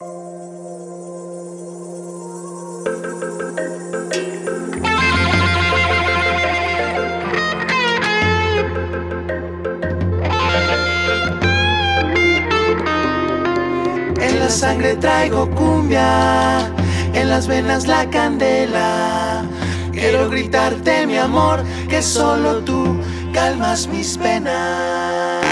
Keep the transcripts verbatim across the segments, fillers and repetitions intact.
En la sangre traigo cumbia, en las venas la candela. Quiero gritarte mi amor, que solo tú calmas mis penas.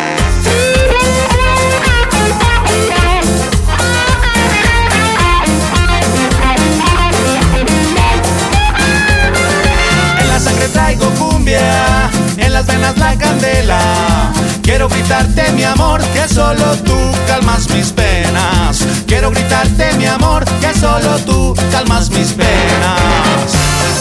En la sangre traigo cumbia, en las venas la candela. Quiero gritarte mi amor, que solo tú calmas mis penas. Quiero gritarte mi amor, que solo tú calmas mis penas.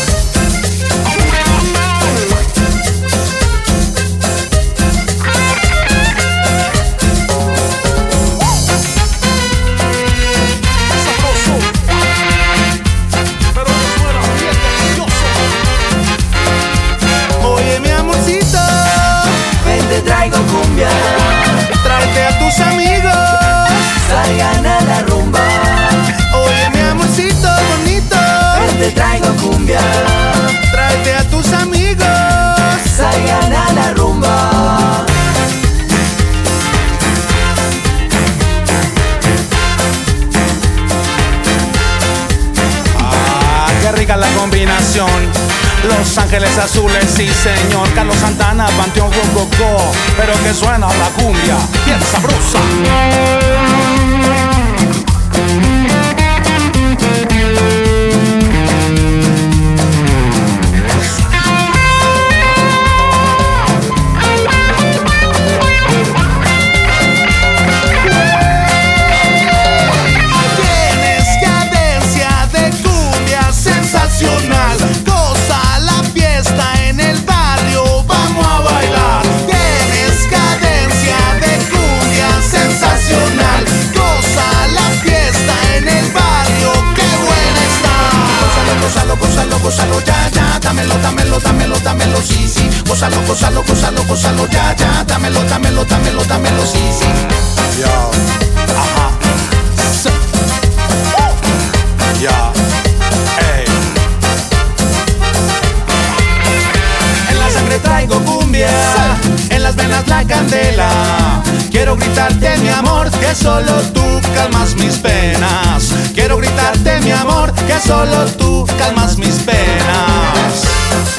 Traigo cumbia, tráete a tus amigos, salgan a la rumba. Oye mi amorcito bonito, ven te traigo cumbia, tráete a tus amigos, salgan a la rumba. Ah, qué rica la combinación. Los Ángeles Azules, sí señor. Carlos Santana, Panteón Rococó. Pero que suena la cumbia bien sabrosa. Tienes cadencia de cumbia sensacional. Gózalo, ya, ya, dámelo, dámelo, dámelo, dámelo, sí, sí. Gózalo, gózalo, gózalo, gózalo, ya, ya, dámelo, dámelo, dámelo, dámelo, sí, sí. Yo, ajá, sí. uh. Ya, ey. En la sangre traigo cumbia, en las venas la candela. Quiero gritarte mi amor, que solo tú calmas mis penas. Quiero gritarte mi amor, que solo tú calmas mis penas.